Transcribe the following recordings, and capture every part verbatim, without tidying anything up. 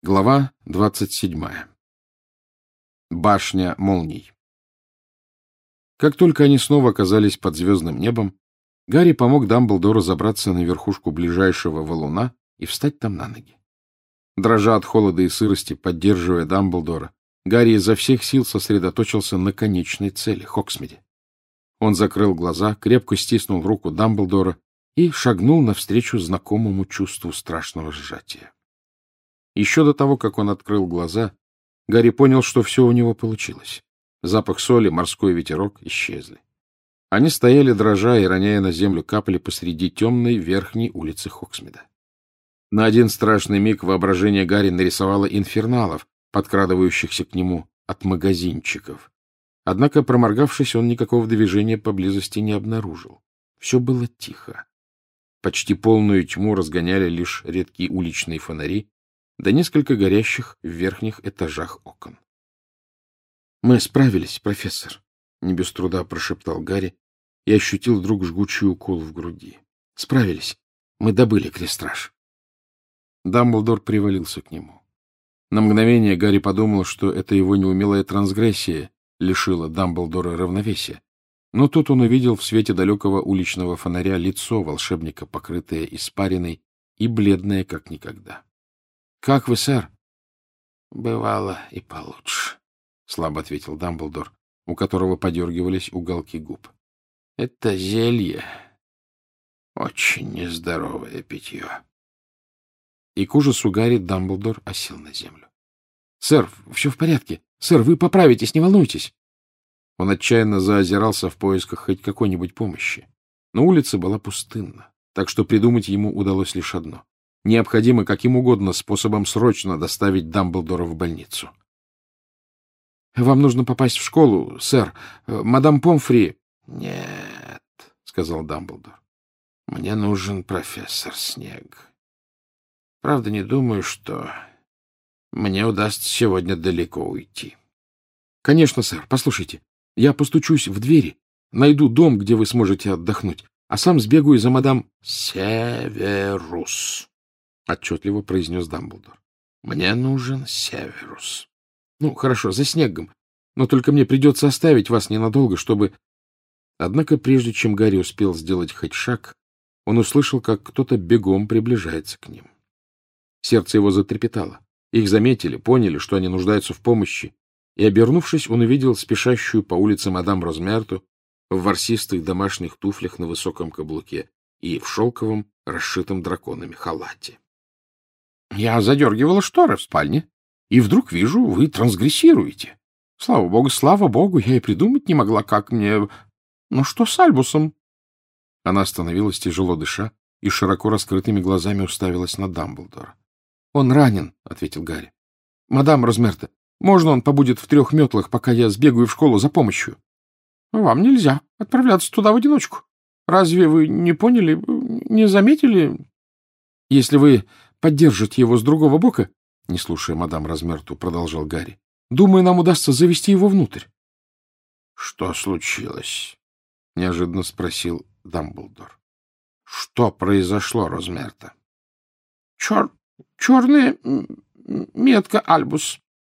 Глава двадцать седьмая. Башня молний. Как только они снова оказались под звездным небом, Гарри помог Дамблдору забраться на верхушку ближайшего валуна и встать там на ноги. Дрожа от холода и сырости, поддерживая Дамблдора, Гарри изо всех сил сосредоточился на конечной цели — Хоксмиде. Он закрыл глаза, крепко стиснул руку Дамблдора и шагнул навстречу знакомому чувству страшного сжатия. Еще до того, как он открыл глаза, Гарри понял, что все у него получилось. Запах соли, морской ветерок исчезли. Они стояли, дрожа и роняя на землю капли посреди темной верхней улицы Хоксмида. На один страшный миг воображение Гарри нарисовало инферналов, подкрадывающихся к нему от магазинчиков. Однако, проморгавшись, он никакого движения поблизости не обнаружил. Все было тихо. Почти полную тьму разгоняли лишь редкие уличные фонари, да несколько горящих в верхних этажах окон. — Мы справились, профессор, — не без труда прошептал Гарри и ощутил вдруг жгучий укол в груди. — Справились. Мы добыли крестраж. Дамблдор привалился к нему. На мгновение Гарри подумал, что это его неумелая трансгрессия лишила Дамблдора равновесия. Но тут он увидел в свете далекого уличного фонаря лицо волшебника, покрытое испариной и бледное, как никогда. — Как вы, сэр? — Бывало и получше, — слабо ответил Дамблдор, у которого подергивались уголки губ. — Это зелье очень нездоровое питье. И к ужасу Гарри Дамблдор осел на землю. — Сэр, все в порядке. Сэр, вы поправитесь, не волнуйтесь. Он отчаянно заозирался в поисках хоть какой-нибудь помощи. Но улица была пустынна, так что придумать ему удалось лишь одно. Необходимо каким угодно способом срочно доставить Дамблдора в больницу. — Вам нужно попасть в школу, сэр. Мадам Помфри... — Нет, — сказал Дамблдор. — Мне нужен профессор Снег. Правда, не думаю, что мне удастся сегодня далеко уйти. — Конечно, сэр. Послушайте, я постучусь в двери, найду дом, где вы сможете отдохнуть, а сам сбегаю за мадам... — Северус, — отчетливо произнес Дамблдор. — Мне нужен Северус. — Ну, хорошо, за Снегом. Но только мне придется оставить вас ненадолго, чтобы... Однако, прежде чем Гарри успел сделать хоть шаг, он услышал, как кто-то бегом приближается к ним. Сердце его затрепетало. Их заметили, поняли, что они нуждаются в помощи, и, обернувшись, он увидел спешащую по улице мадам Розмерту в ворсистых домашних туфлях на высоком каблуке и в шелковом, расшитом драконами халате. Я задергивала шторы в спальне, и вдруг вижу, вы трансгрессируете. Слава богу, слава богу, я и придумать не могла, как мне... Ну что с Альбусом? Она остановилась, тяжело дыша, и широко раскрытыми глазами уставилась на Дамблдора. — Он ранен, — ответил Гарри. — Мадам Розмерта, можно он побудет в трех метлах, пока я сбегаю в школу за помощью? — Вам нельзя отправляться туда в одиночку. Разве вы не поняли, не заметили? — Если вы поддержите его с другого бока, — не слушая мадам Розмерту, продолжал Гарри, — думаю, нам удастся завести его внутрь. — Что случилось? — неожиданно спросил Дамблдор. — Что произошло, Розмерта? — Чер... черная метка, Альбус.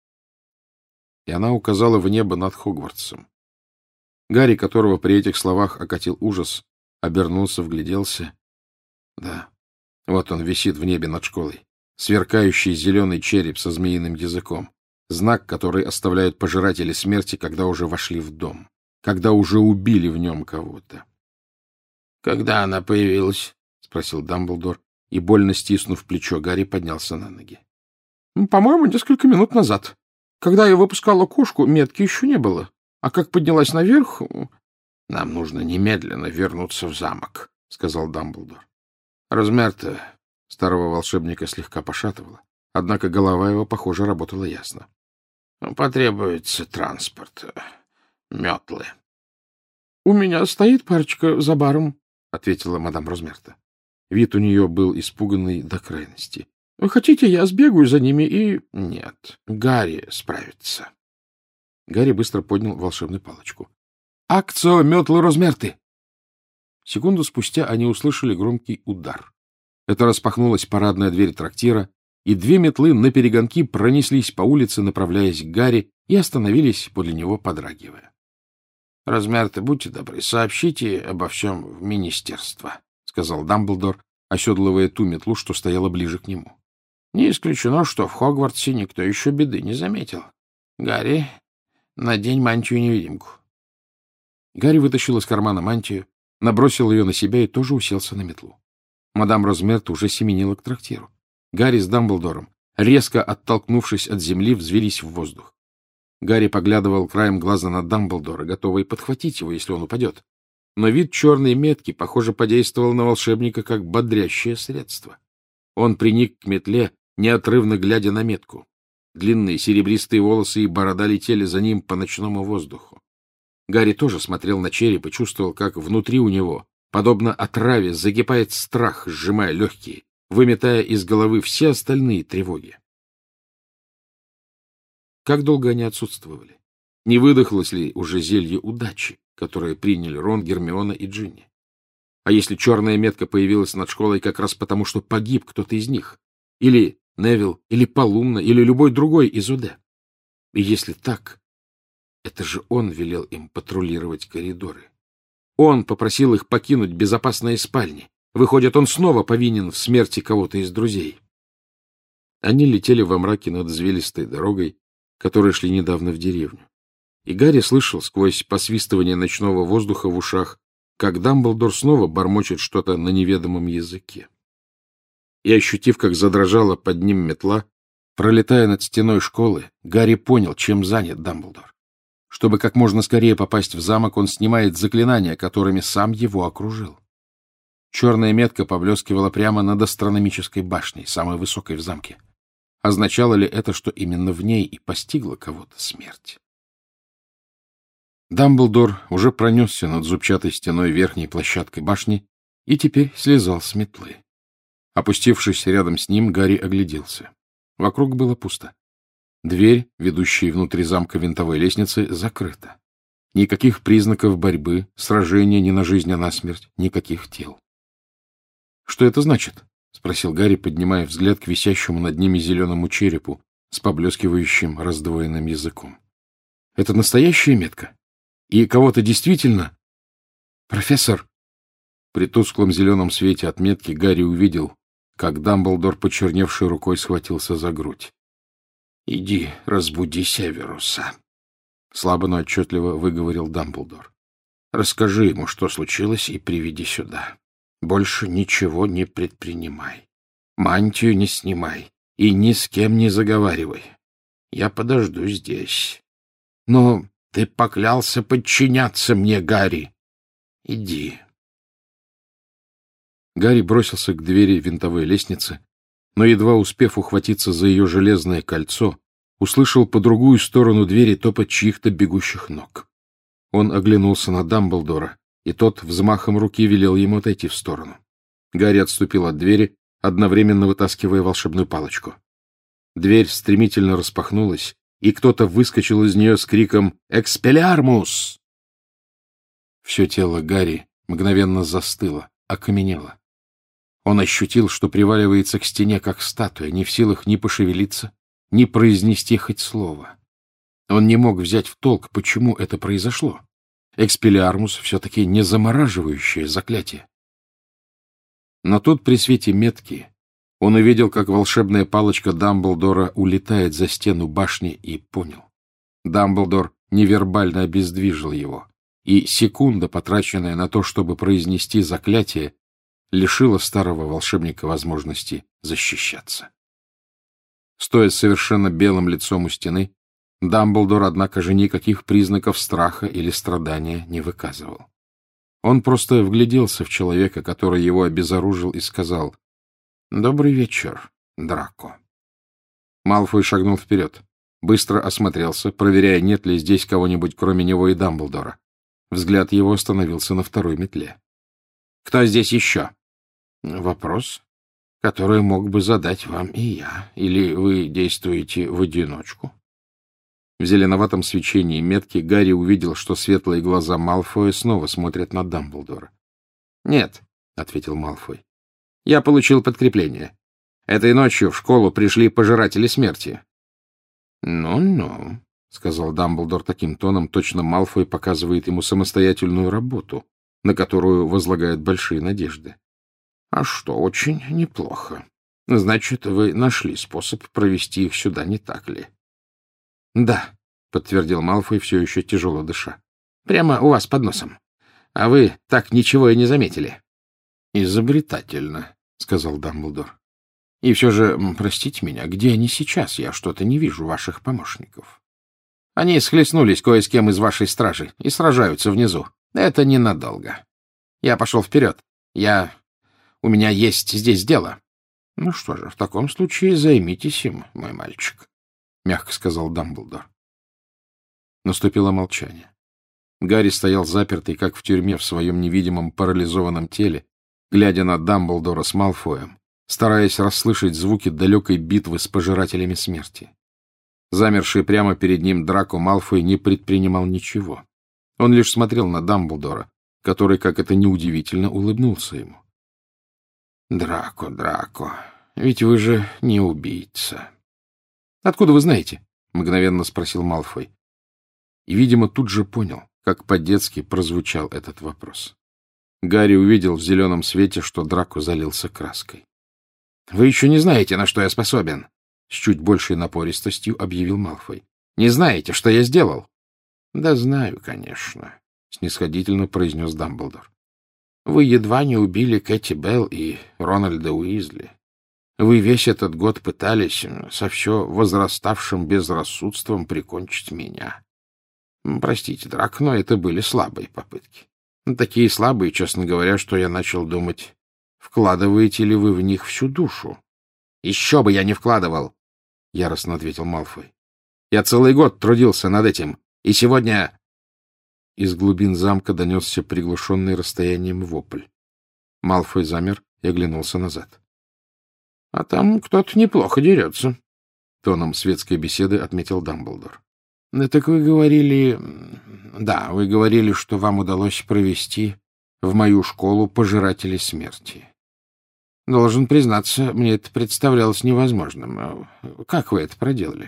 И она указала в небо над Хогвартсом. Гарри, которого при этих словах окатил ужас, обернулся, вгляделся. Да, вот он висит в небе над школой. Сверкающий зеленый череп со змеиным языком. Знак, который оставляют пожиратели смерти, когда уже вошли в дом. Когда уже убили в нем кого-то. — Когда она появилась? — спросил Дамблдор, и, больно стиснув плечо, Гарри поднялся на ноги. — По-моему, несколько минут назад. Когда я выпускала кошку, метки еще не было. А как поднялась наверх... — Нам нужно немедленно вернуться в замок, — сказал Дамблдор. Розмерта, старого волшебника, слегка пошатывала, однако голова его, похоже, работала ясно. — Потребуется транспорт, метлы. — У меня стоит парочка за баром, — ответила мадам Розмерта. Вид у нее был испуганный до крайности. — Хотите, я сбегаю за ними и... — Нет, Гарри справится. Гарри быстро поднял волшебную палочку. — Акцио метлы Розмерты! Секунду спустя они услышали громкий удар. Это распахнулась парадная дверь трактира, и две метлы наперегонки пронеслись по улице, направляясь к Гарри, и остановились подле него, подрагивая. — Размер-то, будьте добры, сообщите обо всем в министерство, — сказал Дамблдор, оседлывая ту метлу, что стояла ближе к нему. — Не исключено, что в Хогвартсе никто еще беды не заметил. Гарри, надень мантию-невидимку. Гарри вытащил из кармана мантию, набросил ее на себя и тоже уселся на метлу. Мадам Розмерт уже семенила к трактиру. Гарри с Дамблдором, резко оттолкнувшись от земли, взвелись в воздух. Гарри поглядывал краем глаза на Дамблдора, готовый подхватить его, если он упадет. Но вид черной метки, похоже, подействовал на волшебника как бодрящее средство. Он приник к метле, неотрывно глядя на метку. Длинные серебристые волосы и борода летели за ним по ночному воздуху. Гарри тоже смотрел на череп и чувствовал, как внутри у него, подобно отраве, закипает страх, сжимая легкие, выметая из головы все остальные тревоги. Как долго они отсутствовали? Не выдохлось ли уже зелье удачи, которое приняли Рон, Гермиона и Джинни? А если черная метка появилась над школой как раз потому, что погиб кто-то из них? Или Невилл, или Полумна, или любой другой из УД? И если так, это же он велел им патрулировать коридоры. Он попросил их покинуть безопасные спальни. Выходит, он снова повинен в смерти кого-то из друзей. Они летели во мраке над извилистой дорогой, которые шли недавно в деревню. И Гарри слышал сквозь посвистывание ночного воздуха в ушах, как Дамблдор снова бормочет что-то на неведомом языке. И, ощутив, как задрожала под ним метла, пролетая над стеной школы, Гарри понял, чем занят Дамблдор. Чтобы как можно скорее попасть в замок, он снимает заклинания, которыми сам его окружил. Черная метка поблескивала прямо над астрономической башней, самой высокой в замке. Означало ли это, что именно в ней и постигла кого-то смерть? Дамблдор уже пронесся над зубчатой стеной верхней площадкой башни и теперь слезал с метлы. Опустившись рядом с ним, Гарри огляделся. Вокруг было пусто. Дверь, ведущая внутри замка винтовой лестницы, закрыта. Никаких признаков борьбы, сражения ни на жизнь, ни на смерть, никаких тел. — Что это значит? — спросил Гарри, поднимая взгляд к висящему над ними зеленому черепу с поблескивающим раздвоенным языком. — Это настоящая метка? И кого-то действительно... — Профессор! При тусклом зеленом свете от метки Гарри увидел, как Дамблдор, почерневшей рукой, схватился за грудь. — Иди, разбуди Северуса, — слабо, но отчетливо выговорил Дамблдор. — Расскажи ему, что случилось, и приведи сюда. Больше ничего не предпринимай. Мантию не снимай и ни с кем не заговаривай. Я подожду здесь. Но ты поклялся подчиняться мне, Гарри. Иди. Гарри бросился к двери винтовой лестницы, но, едва успев ухватиться за ее железное кольцо, услышал по другую сторону двери топот чьих-то бегущих ног. Он оглянулся на Дамблдора, и тот взмахом руки велел ему отойти в сторону. Гарри отступил от двери, одновременно вытаскивая волшебную палочку. Дверь стремительно распахнулась, и кто-то выскочил из нее с криком «Экспеллиармус!». Все тело Гарри мгновенно застыло, окаменело. Он ощутил, что приваливается к стене, как статуя, не в силах ни пошевелиться, ни произнести хоть слово. Он не мог взять в толк, почему это произошло. Экспеллиармус все-таки не замораживающее заклятие. Но тут при свете метки он увидел, как волшебная палочка Дамблдора улетает за стену башни, и понял. Дамблдор невербально обездвижил его, и секунда, потраченная на то, чтобы произнести заклятие, лишила старого волшебника возможности защищаться. Стоя с совершенно белым лицом у стены, Дамблдор, однако же, никаких признаков страха или страдания не выказывал. Он просто вгляделся в человека, который его обезоружил, и сказал: «Добрый вечер, Драко». Малфой шагнул вперед, быстро осмотрелся, проверяя, нет ли здесь кого-нибудь, кроме него и Дамблдора. Взгляд его остановился на второй метле. «Кто здесь еще?» «Вопрос, который мог бы задать вам и я. Или вы действуете в одиночку?» В зеленоватом свечении метки Гарри увидел, что светлые глаза Малфоя снова смотрят на Дамблдора. — Нет, — ответил Малфой. — Я получил подкрепление. Этой ночью в школу пришли пожиратели смерти. «Ну-ну», — сказал Дамблдор таким тоном, точно Малфой показывает ему самостоятельную работу, на которую возлагает большие надежды. «А что, очень неплохо. Значит, вы нашли способ провести их сюда, не так ли?» «Да», — подтвердил Малфой, все еще тяжело дыша. «Прямо у вас под носом. А вы так ничего и не заметили». «Изобретательно», — сказал Дамблдор. «И все же, простите меня, где они сейчас? Я что-то не вижу ваших помощников». «Они схлестнулись кое с кем из вашей стражи и сражаются внизу. Это ненадолго. Я пошел вперед. Я... У меня есть здесь дело». «Ну что же, в таком случае займитесь им, мой мальчик», — мягко сказал Дамблдор. Наступило молчание. Гарри стоял запертый, как в тюрьме, в своем невидимом парализованном теле, глядя на Дамблдора с Малфоем, стараясь расслышать звуки далекой битвы с пожирателями смерти. Замерший прямо перед ним Драко Малфой не предпринимал ничего. Он лишь смотрел на Дамблдора, который, как это неудивительно, улыбнулся ему. «Драко, Драко, ведь вы же не убийца». «Откуда вы знаете?» — мгновенно спросил Малфой. И, видимо, тут же понял, как по-детски прозвучал этот вопрос. Гарри увидел в зеленом свете, что Драко залился краской. «Вы еще не знаете, на что я способен», — с чуть большей напористостью объявил Малфой. «Не знаете, что я сделал?» «Да знаю, конечно», — снисходительно произнес Дамблдор. «Вы едва не убили Кэти Белл и Рональда Уизли. Вы весь этот год пытались со все возраставшим безрассудством прикончить меня. Простите, Драк, но это были слабые попытки. Такие слабые, честно говоря, что я начал думать, вкладываете ли вы в них всю душу?» «Еще бы я не вкладывал!» — яростно ответил Малфой. «Я целый год трудился над этим, и сегодня...» Из глубин замка донесся приглушенный расстоянием вопль. Малфой замер и оглянулся назад. — А там кто-то неплохо дерется, — тоном светской беседы отметил Дамблдор. — Так вы говорили... Да, вы говорили, что вам удалось провести в мою школу пожирателей смерти. Должен признаться, мне это представлялось невозможным. Как вы это проделали?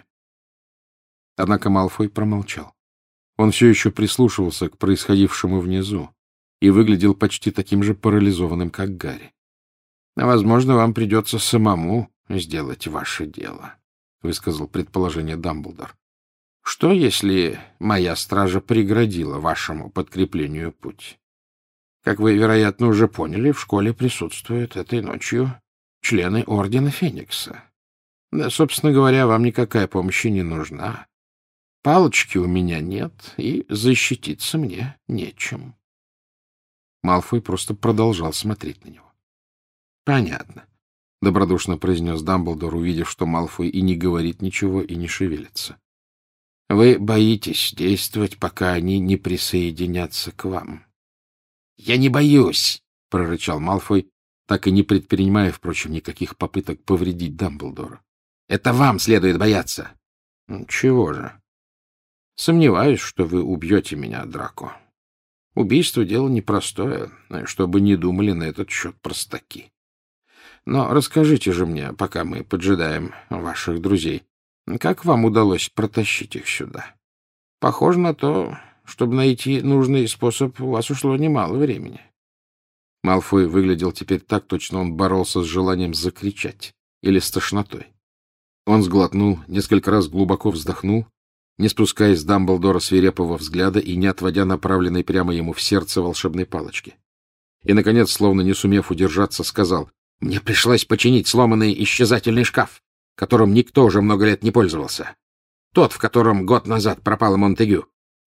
Однако Малфой промолчал. Он все еще прислушивался к происходившему внизу и выглядел почти таким же парализованным, как Гарри. — Возможно, вам придется самому сделать ваше дело, — высказал предположение Дамблдор. — Что, если моя стража преградила вашему подкреплению путь? Как вы, вероятно, уже поняли, в школе присутствуют этой ночью члены Ордена Феникса. Да, собственно говоря, вам никакая помощь не нужна. Палочки у меня нет, и защититься мне нечем. Малфой просто продолжал смотреть на него. — Понятно, — добродушно произнес Дамблдор, увидев, что Малфой и не говорит ничего, и не шевелится. — Вы боитесь действовать, пока они не присоединятся к вам. — Я не боюсь, — прорычал Малфой, так и не предпринимая, впрочем, никаких попыток повредить Дамблдора. — Это вам следует бояться. — Чего же? Сомневаюсь, что вы убьете меня, Драко. Убийство — дело непростое, чтобы не думали на этот счет простаки. Но расскажите же мне, пока мы поджидаем ваших друзей, как вам удалось протащить их сюда? Похоже на то, чтобы найти нужный способ, у вас ушло немало времени. Малфой выглядел теперь так, точно он боролся с желанием закричать или с тошнотой. Он сглотнул, несколько раз глубоко вздохнул, не спуская с Дамблдора свирепого взгляда и не отводя направленной прямо ему в сердце волшебной палочки. И, наконец, словно не сумев удержаться, сказал: «Мне пришлось починить сломанный исчезательный шкаф, которым никто уже много лет не пользовался. Тот, в котором год назад пропала Монтегю».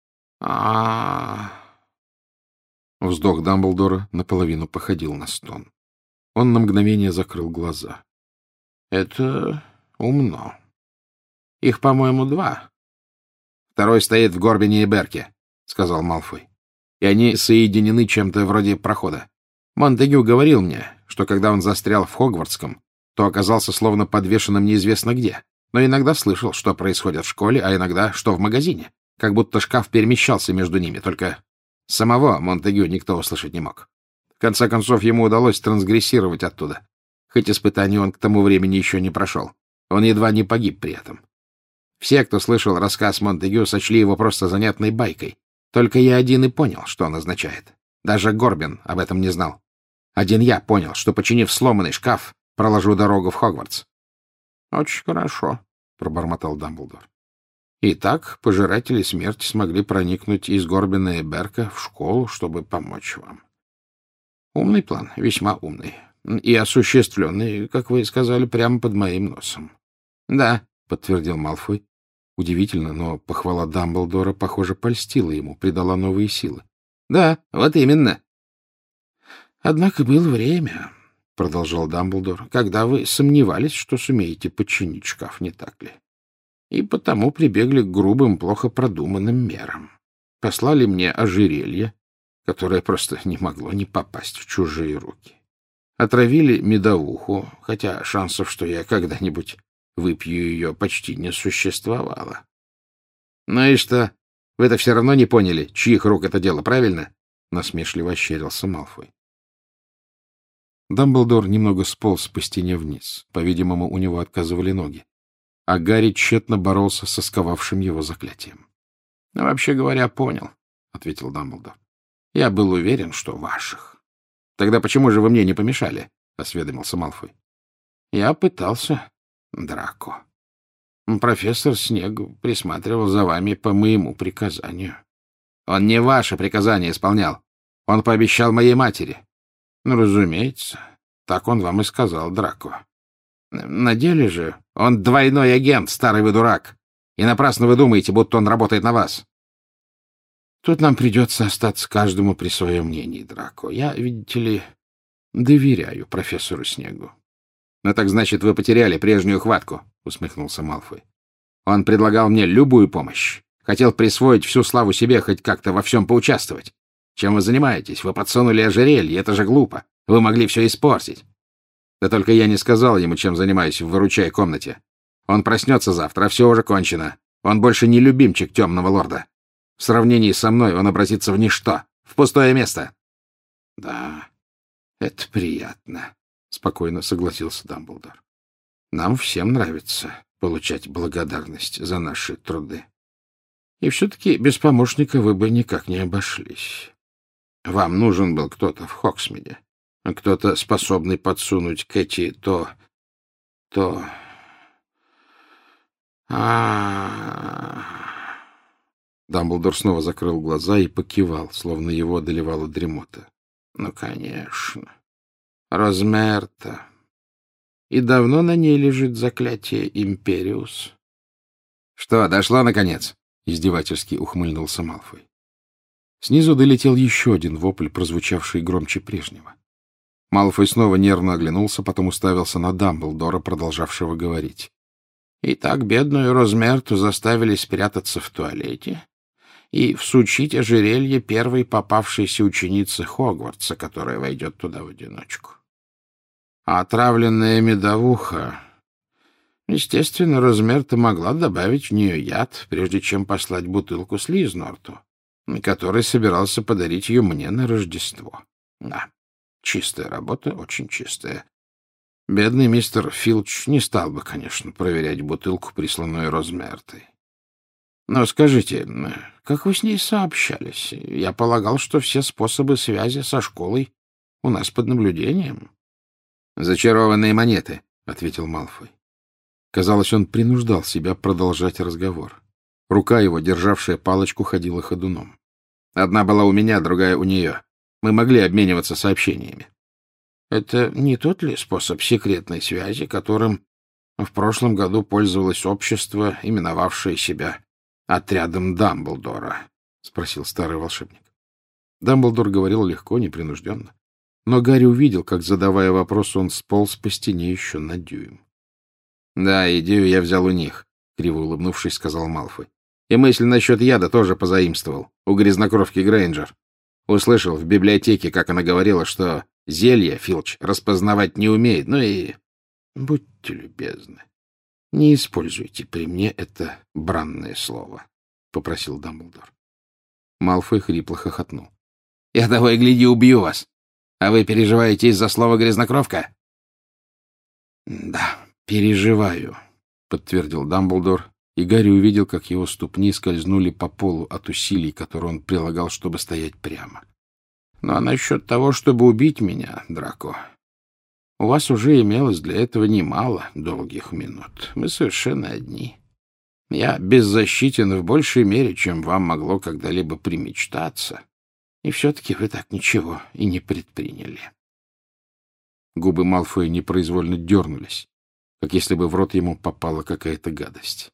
а Вздох Дамблдора наполовину походил на стон. Он на мгновение закрыл глаза. — Это умно. Их, по-моему, два. Второй стоит в Горбине и Берке, — сказал Малфой. — И они соединены чем-то вроде прохода. Монтегю говорил мне, что когда он застрял в Хогвартском, то оказался словно подвешенным неизвестно где, но иногда слышал, что происходит в школе, а иногда, что в магазине, как будто шкаф перемещался между ними, только самого Монтегю никто услышать не мог. В конце концов, ему удалось трансгрессировать оттуда. хоть испытание он к тому времени еще не прошел. Он едва не погиб при этом. Все, кто слышал рассказ Монтегю, сочли его просто занятной байкой. Только я один и понял, что он означает. Даже Горбин об этом не знал. Один я понял, что, починив сломанный шкаф, проложу дорогу в Хогвартс. — Очень хорошо, — пробормотал Дамблдор. — Итак, пожиратели смерти смогли проникнуть из Горбина и Берка в школу, чтобы помочь вам. Умный план, весьма умный. И осуществленный, как вы сказали, прямо под моим носом. — Да, — подтвердил Малфой. Удивительно, но похвала Дамблдора, похоже, польстила ему, придала новые силы. — Да, вот именно. — Однако было время, — продолжал Дамблдор, — когда вы сомневались, что сумеете починить шкаф, не так ли? И потому прибегли к грубым, плохо продуманным мерам. Послали мне ожерелье, которое просто не могло не попасть в чужие руки. Отравили медовуху, хотя шансов, что я когда-нибудь выпью ее, почти не существовало. Ну и что? Вы-то все равно не поняли, чьих рук это дело, правильно? Насмешливо ощерился Малфой. Дамблдор немного сполз по стене вниз. По-видимому, у него отказывали ноги. А Гарри тщетно боролся со сковавшим его заклятием. — Вообще говоря, понял, — ответил Дамблдор. — Я был уверен, что ваших. — Тогда почему же вы мне не помешали? — осведомился Малфой. — Я пытался, Драко. Профессор Снег присматривал за вами по моему приказанию. Он не ваше приказание исполнял. Он пообещал моей матери. Ну, разумеется, так он вам и сказал, Драко. На деле же он двойной агент, старый вы дурак. И напрасно вы думаете, будто он работает на вас. Тут нам придется остаться каждому при своем мнении, Драко. Я, видите ли, доверяю профессору Снегу. — Ну так значит, вы потеряли прежнюю хватку, — усмехнулся Малфой. Он предлагал мне любую помощь. Хотел присвоить всю славу себе, хоть как-то во всем поучаствовать. Чем вы занимаетесь? Вы подсунули ожерелье, это же глупо. Вы могли все испортить. Да только я не сказал ему, чем занимаюсь в выручай комнате. Он проснется завтра, а все уже кончено. Он больше не любимчик темного лорда. В сравнении со мной он обратится в ничто, в пустое место. — Да, это приятно, — спокойно согласился Дамблдор. — Нам всем нравится получать благодарность за наши труды. И все-таки без помощника вы бы никак не обошлись. Вам нужен был кто-то в Хоксмиде, кто-то, способный подсунуть Кэти то... то... а Дамблдор снова закрыл глаза и покивал, словно его одолевала дремота. — Ну, конечно. Розмерта. И давно на ней лежит заклятие Империус. — Что, дошло, наконец? — издевательски ухмыльнулся Малфой. Снизу долетел еще один вопль, прозвучавший громче прежнего. Малфой снова нервно оглянулся, потом уставился на Дамблдора, продолжавшего говорить. — Итак, бедную Розмерту заставили спрятаться в туалете и всучить ожерелье первой попавшейся ученицы Хогвартса, которая войдет туда в одиночку. А отравленная медовуха... Естественно, Розмерта могла добавить в нее яд, прежде чем послать бутылку Слизнорту, который собирался подарить ее мне на Рождество. Да, чистая работа, очень чистая. Бедный мистер Филч не стал бы, конечно, проверять бутылку, присланную Розмертой. Но скажите, как вы с ней сообщались? Я полагал, что все способы связи со школой у нас под наблюдением. — Зачарованные монеты, — ответил Малфой. Казалось, он принуждал себя продолжать разговор. Рука его, державшая палочку, ходила ходуном. Одна была у меня, другая у нее. Мы могли обмениваться сообщениями. — Это не тот ли способ секретной связи, которым в прошлом году пользовалось общество, именовавшее себя отрядом Дамблдора? — спросил старый волшебник. Дамблдор говорил легко, непринужденно. Но Гарри увидел, как, задавая вопрос, он сполз по стене еще на дюйм. — Да, идею я взял у них, — криво улыбнувшись, сказал Малфой. — И мысль насчет яда тоже позаимствовал у грязнокровки Грейнджер. Услышал в библиотеке, как она говорила, что зелье Филч распознавать не умеет, ну и... Будьте любезны, не используйте при мне это бранное слово, — попросил Дамблдор. Малфой хрипло хохотнул. — Я того и гляди убью вас. А вы переживаете из-за слова грязнокровка? — Да, переживаю, — подтвердил Дамблдор, и Гарри увидел, как его ступни скользнули по полу от усилий, которые он прилагал, чтобы стоять прямо. — Ну, а насчет того, чтобы убить меня, Драко, у вас уже имелось для этого немало долгих минут. Мы совершенно одни. Я беззащитен в большей мере, чем вам могло когда-либо примечтаться. И все-таки вы так ничего и не предприняли. Губы Малфоя непроизвольно дернулись, как если бы в рот ему попала какая-то гадость.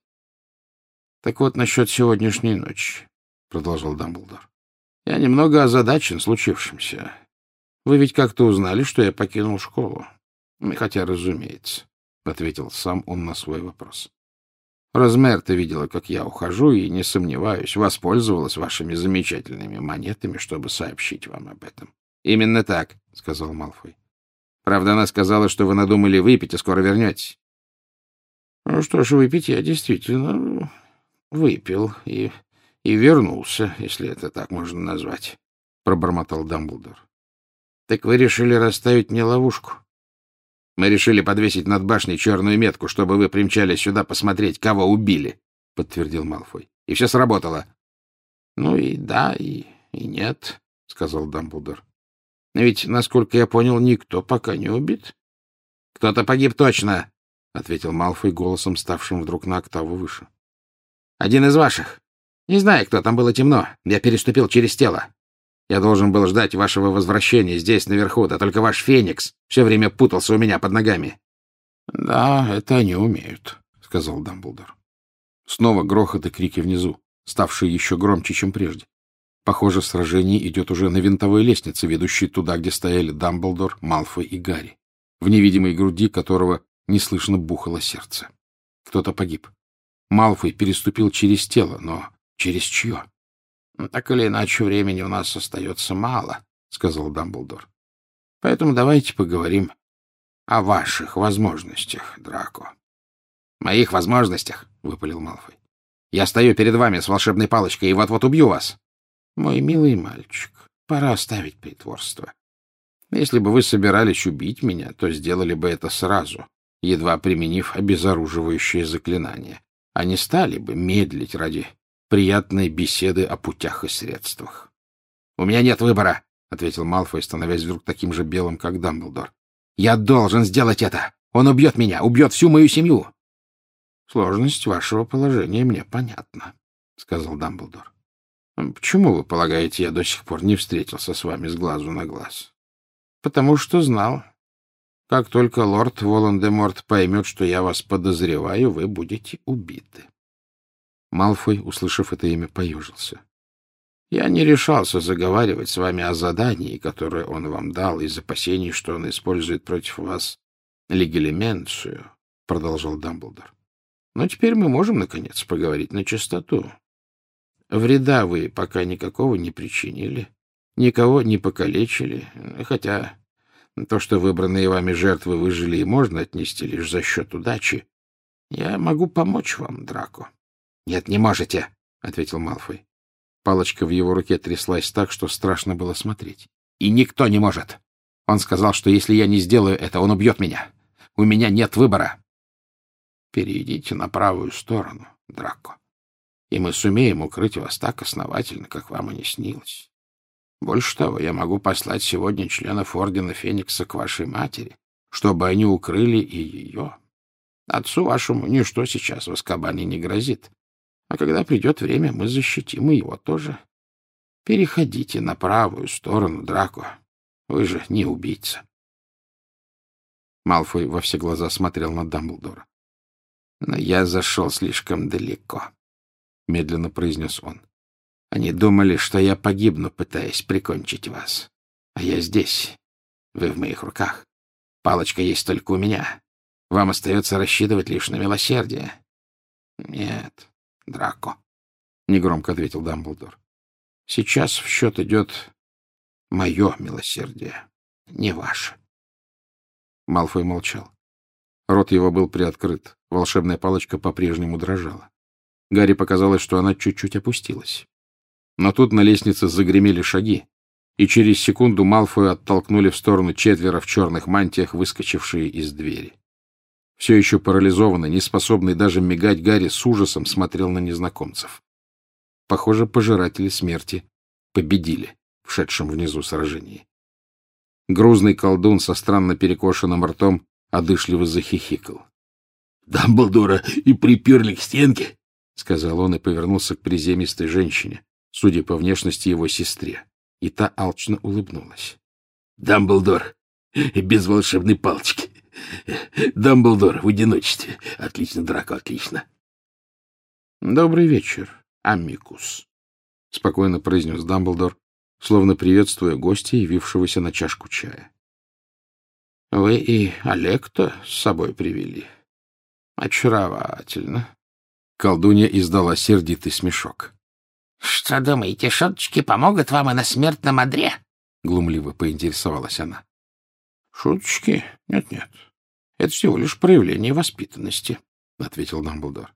— Так вот, насчет сегодняшней ночи, — продолжал Дамблдор. — Я немного озадачен случившимся. Вы ведь как-то узнали, что я покинул школу? Хотя, разумеется, — ответил сам он на свой вопрос. Розмерта видела, как я ухожу, и, не сомневаюсь, воспользовалась вашими замечательными монетами, чтобы сообщить вам об этом. — Именно так, — сказал Малфой. — Правда, она сказала, что вы надумали выпить и скоро вернетесь. — Ну что ж, выпить я действительно выпил и, и вернулся, если это так можно назвать, — пробормотал Дамблдор. — Так вы решили расставить мне ловушку? — Мы решили подвесить над башней черную метку, чтобы вы примчались сюда посмотреть, кого убили, — подтвердил Малфой. — И все сработало. — Ну и да, и, и нет, — сказал Дамблдор. — Ведь, насколько я понял, никто пока не убит. — Кто-то погиб точно, — ответил Малфой голосом, ставшим вдруг на октаву выше. — Один из ваших. Не знаю, кто, там было темно. Я переступил через тело. Я должен был ждать вашего возвращения здесь, наверху, да только ваш Феникс все время путался у меня под ногами. — Да, это они умеют, — сказал Дамблдор. Снова грохот и крики внизу, ставшие еще громче, чем прежде. Похоже, сражение идет уже на винтовой лестнице, ведущей туда, где стояли Дамблдор, Малфой и Гарри, в невидимой груди которого неслышно бухало сердце. Кто-то погиб. Малфой переступил через тело, но через чье? — Так или иначе, времени у нас остается мало, — сказал Дамблдор. — Поэтому давайте поговорим о ваших возможностях, Драко. — Моих возможностях? — выпалил Малфой. — Я стою перед вами с волшебной палочкой и вот-вот убью вас. — Мой милый мальчик, пора оставить притворство. Если бы вы собирались убить меня, то сделали бы это сразу, едва применив обезоруживающее заклинание, а не стали бы медлить ради приятной беседы о путях и средствах. — У меня нет выбора, — ответил Малфой, становясь вдруг таким же белым, как Дамблдор. — Я должен сделать это! Он убьет меня, убьет всю мою семью! — Сложность вашего положения мне понятна, — сказал Дамблдор. — Почему, вы полагаете, я до сих пор не встретился с вами с глазу на глаз? — Потому что знал. Как только лорд Волан-де-Морт поймет, что я вас подозреваю, вы будете убиты. Малфой, услышав это имя, поежился. — Я не решался заговаривать с вами о задании, которое он вам дал, из опасений, что он использует против вас легалименцию, — продолжал Дамблдор. — Но теперь мы можем, наконец, поговорить на чистоту. Вреда вы пока никакого не причинили, никого не покалечили, хотя то, что выбранные вами жертвы выжили, и можно отнести лишь за счет удачи. Я могу помочь вам, Драко. — Нет, не можете, — ответил Малфой. Палочка в его руке тряслась так, что страшно было смотреть. — И никто не может. Он сказал, что если я не сделаю это, он убьет меня. У меня нет выбора. — Перейдите на правую сторону, Драко, и мы сумеем укрыть вас так основательно, как вам и не снилось. Больше того, я могу послать сегодня членов Ордена Феникса к вашей матери, чтобы они укрыли и ее. Отцу вашему ничто сейчас в Азкабане не грозит. А когда придет время, мы защитим и его тоже. Переходите на правую сторону, Драко. Вы же не убийца. Малфой во все глаза смотрел на Дамблдора. — Но я зашел слишком далеко, — медленно произнес он. — Они думали, что я погибну, пытаясь прикончить вас. А я здесь. Вы в моих руках. Палочка есть только у меня. Вам остается рассчитывать лишь на милосердие. — Нет, Драко, — негромко ответил Дамблдор. — Сейчас в счет идет мое милосердие, не ваше. Малфой молчал. Рот его был приоткрыт, волшебная палочка по-прежнему дрожала. Гарри показалось, что она чуть-чуть опустилась. Но тут на лестнице загремели шаги, и через секунду Малфоя оттолкнули в сторону четверо в черных мантиях, выскочившие из двери. Все еще парализованный, неспособный даже мигать, Гарри с ужасом смотрел на незнакомцев. Похоже, пожиратели смерти победили в шедшем внизу сражении. Грузный колдун со странно перекошенным ртом одышливо захихикал. — Дамблдора и приперли к стенке, — сказал он и повернулся к приземистой женщине, судя по внешности его сестре, и та алчно улыбнулась. — Дамблдор без волшебной палочки. Дамблдор в одиночестве. Отлично, Драко, отлично. — Добрый вечер, амикус, — спокойно произнес Дамблдор, словно приветствуя гостя, явившегося на чашку чая. — Вы и Олекта с собой привели. Очаровательно. Колдунья издала сердитый смешок. — Что думаете, шуточки помогут вам и на смертном одре? — глумливо поинтересовалась она. — Шуточки? Нет-нет. Это всего лишь проявление воспитанности, — ответил Дамблдор.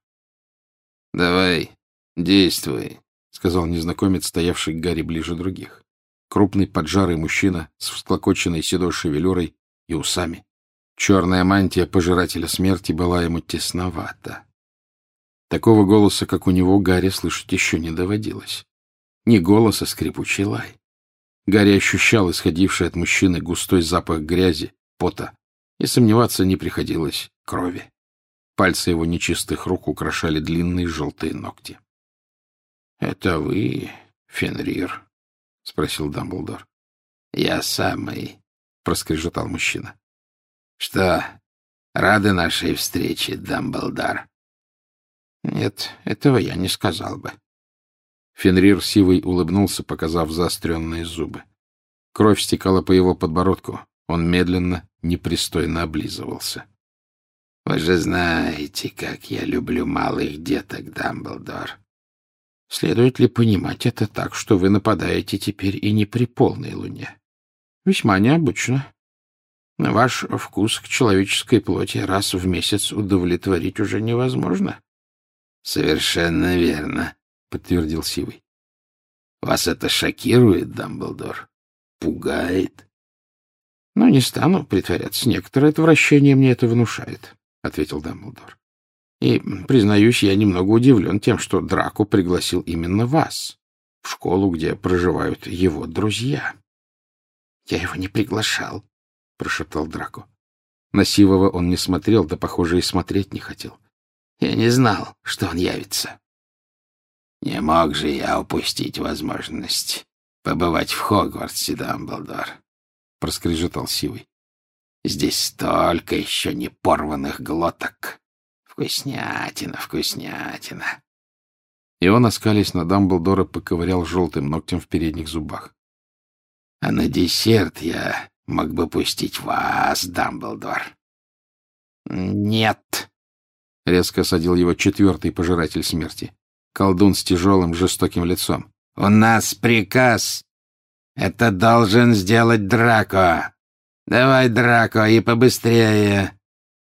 — Давай, действуй, — сказал незнакомец, стоявший к Гарри ближе других. Крупный поджарый мужчина с всклокоченной седой шевелюрой и усами. Черная мантия пожирателя смерти была ему тесновата. Такого голоса, как у него, Гарри слышать еще не доводилось. Не голос, а скрипучий лай. Гарри ощущал исходивший от мужчины густой запах грязи, пота, и сомневаться не приходилось крови. Пальцы его нечистых рук украшали длинные желтые ногти. — Это вы, Фенрир? — спросил Дамблдор. — Я самый, — проскрежетал мужчина. — Что, рады нашей встрече, Дамблдор? — Нет, этого я не сказал бы. Фенрир сивый улыбнулся, показав заостренные зубы. Кровь стекала по его подбородку. Он медленно, непристойно облизывался. — Вы же знаете, как я люблю малых деток, Дамблдор. Следует ли понимать это так, что вы нападаете теперь и не при полной луне? Весьма необычно. Ваш вкус к человеческой плоти раз в месяц удовлетворить уже невозможно. — Совершенно верно, — подтвердил Сивый. — Вас это шокирует, Дамблдор? Пугает? — Ну, не стану притворяться. Некоторое отвращение мне это внушает, — ответил Дамблдор. — И, признаюсь, я немного удивлен тем, что Драко пригласил именно вас в школу, где проживают его друзья. — Я его не приглашал, — прошептал Драко. На Сивого он не смотрел, да, похоже, и смотреть не хотел. — Я не знал, что он явится. — Не мог же я упустить возможность побывать в Хогвартсе, Дамблдор, — проскрежетал Сивый. — Здесь столько еще не порванных глоток. Вкуснятина, вкуснятина. И он, оскалясь на Дамблдора, поковырял желтым ногтем в передних зубах. — А на десерт я мог бы пустить вас, Дамблдор. — Нет, — резко осадил его четвертый пожиратель смерти. Колдун с тяжелым, жестоким лицом. — У нас приказ. Это должен сделать Драко. Давай, Драко, и побыстрее.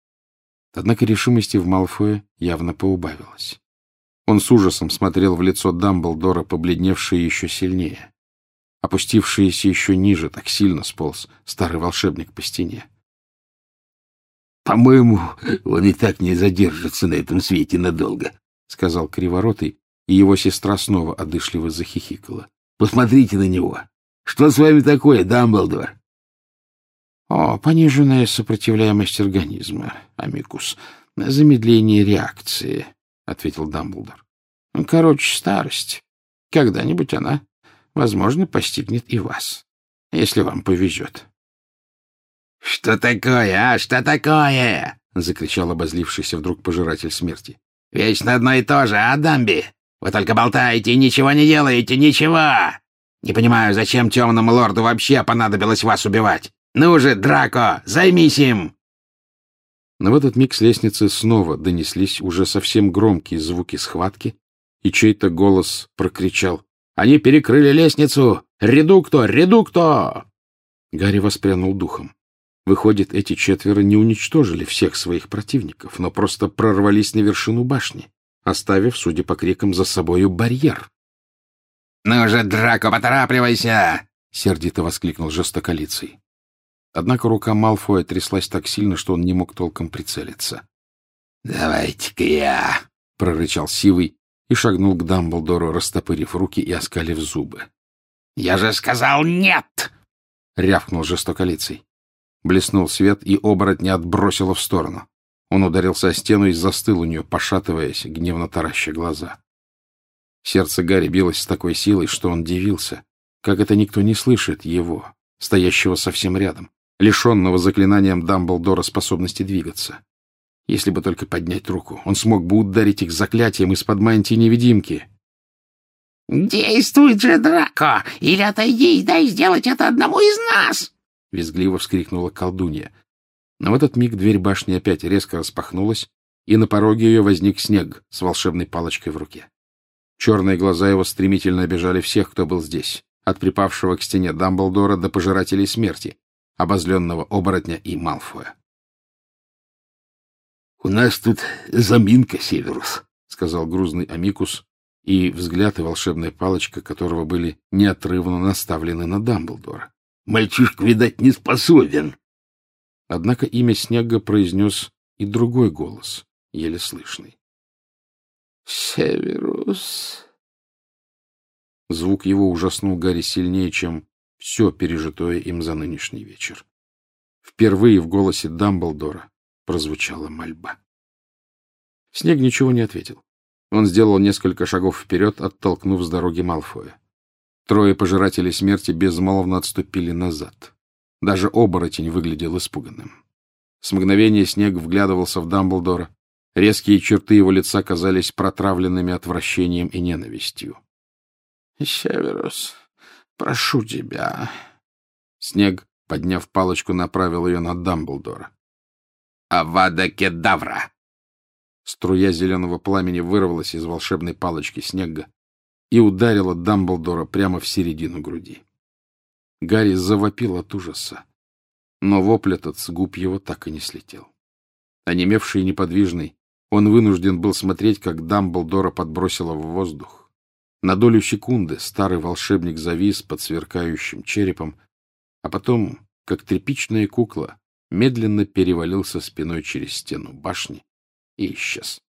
Однако решимости в Малфое явно поубавилось. Он с ужасом смотрел в лицо Дамблдора, побледневшее еще сильнее. Опустившийся еще ниже, так сильно сполз старый волшебник по стене. — По-моему, он и так не задержится на этом свете надолго, — сказал Криворотый, и его сестра снова одышливо захихикала. — Посмотрите на него. Что с вами такое, Дамблдор? — О, пониженная сопротивляемость организма, амикус. Замедление реакции, — ответил Дамблдор. — Короче, старость. Когда-нибудь она, возможно, постигнет и вас, если вам повезет. — Что такое, а? Что такое? — закричал обозлившийся вдруг пожиратель смерти. — Вечно одно и то же, а, Дамби? Вы только болтаете и ничего не делаете, ничего! Не понимаю, зачем темному лорду вообще понадобилось вас убивать? Ну же, Драко, займись им! Но в этот миг с лестницы снова донеслись уже совсем громкие звуки схватки, и чей-то голос прокричал: «Они перекрыли лестницу! Редукто! Редукто!» Гарри воспрянул духом. Выходит, эти четверо не уничтожили всех своих противников, но просто прорвались на вершину башни, оставив, судя по крикам, за собою барьер. «Ну же, Драко, поторапливайся!» — сердито воскликнул жестоколицый. Однако рука Малфоя тряслась так сильно, что он не мог толком прицелиться. — Давайте-ка я, — прорычал Сивый и шагнул к Дамблдору, растопырив руки и оскалив зубы. — Я же сказал нет! — рявкнул жестоколицей. Блеснул свет, и оборотня отбросило в сторону. Он ударился о стену и застыл у нее, пошатываясь, гневно тараща глаза. Сердце Гарри билось с такой силой, что он дивился, как это никто не слышит его, стоящего совсем рядом, лишенного заклинанием Дамблдора способности двигаться. Если бы только поднять руку, он смог бы ударить их заклятием из-под мантии невидимки. — Действуй же, Драко, или отойди и дай сделать это одному из нас! — визгливо вскрикнула колдунья. Но в этот миг дверь башни опять резко распахнулась, и на пороге ее возник Снег с волшебной палочкой в руке. Черные глаза его стремительно обижали всех, кто был здесь, от припавшего к стене Дамблдора до пожирателей смерти, обозленного оборотня и Малфоя. — У нас тут заминка, Северус, — сказал грузный Амикус, и взгляд и волшебная палочка которого были неотрывно наставлены на Дамблдора. — Мальчишка, видать, не способен. Однако имя Снега произнес и другой голос, еле слышный. — Северус. Звук его ужаснул Гарри сильнее, чем все пережитое им за нынешний вечер. Впервые в голосе Дамблдора прозвучала мольба. Снег ничего не ответил. Он сделал несколько шагов вперед, оттолкнув с дороги Малфоя. Трое пожирателей смерти безмолвно отступили назад. Даже оборотень выглядел испуганным. С мгновения Снег вглядывался в Дамблдора. Резкие черты его лица казались протравленными отвращением и ненавистью. — Северус, прошу тебя. Снег, подняв палочку, направил ее на Дамблдора. — Авада Кедавра! Струя зеленого пламени вырвалась из волшебной палочки Снега и ударила Дамблдора прямо в середину груди. Гарри завопил от ужаса, но вопль этот с губ его так и не слетел. Онемевший и неподвижный, он вынужден был смотреть, как Дамблдора подбросило в воздух. На долю секунды старый волшебник завис под сверкающим черепом, а потом, как тряпичная кукла, медленно перевалился спиной через стену башни и исчез.